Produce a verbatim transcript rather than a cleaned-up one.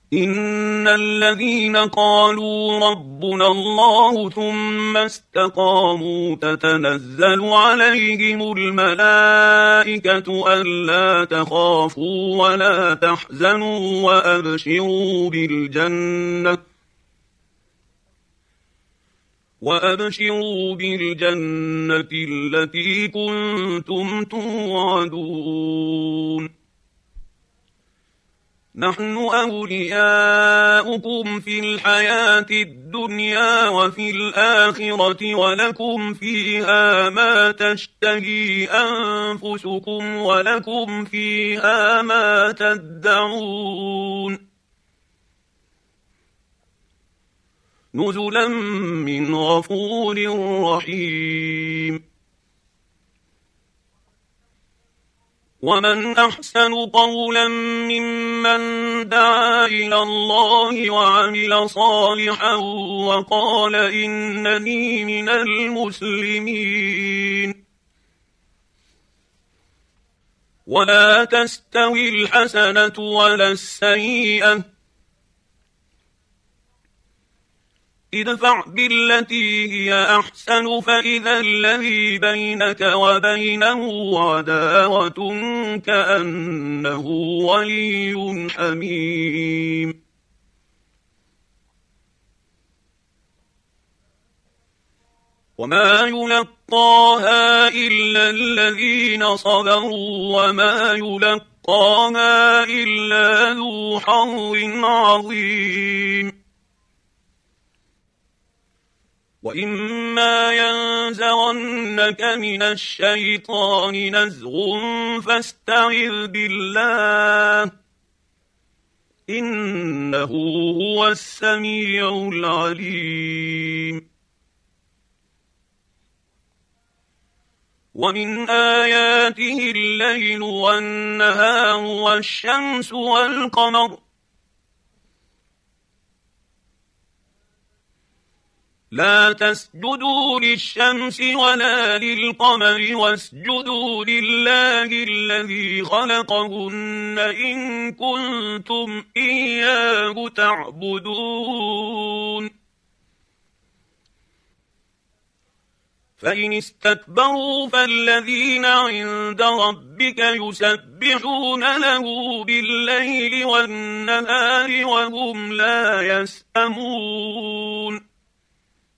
إن الذين قالوا ربنا الله ثم استقاموا تتنزل عليهم الملائكة ألا تخافوا ولا تحزنوا وأبشروا بالجنة وأبشروا بالجنة التي كنتم توعدون نحن أولياؤكم في الحياة الدنيا وفي الآخرة ولكم فيها ما تشتهي أنفسكم ولكم فيها ما تدعون نزلا من غفور رحيم ومن أحسن قولا ممن دعا إلى الله وعمل صالحا وقال إنني من المسلمين ولا تستوي الحسنة ولا السيئة ادفع بالتي هي أحسن فإذا الذي بينك وبينه عداوة كأنه ولي حميم وما يلقاها إلا الذين صبروا وما يلقاها إلا ذو حظ عظيم وإما ينزغنك من الشيطان نزغ فاستعذ بالله إنه هو السميع العليم ومن آياته الليل والنهار والشمس والقمر لا تسجدوا للشمس ولا للقمر واسجدوا لله الذي خلقهن إن كنتم إياه تعبدون فإن استكبروا فالذين عند ربك يسبحون له بالليل والنهار وهم لا يسأمون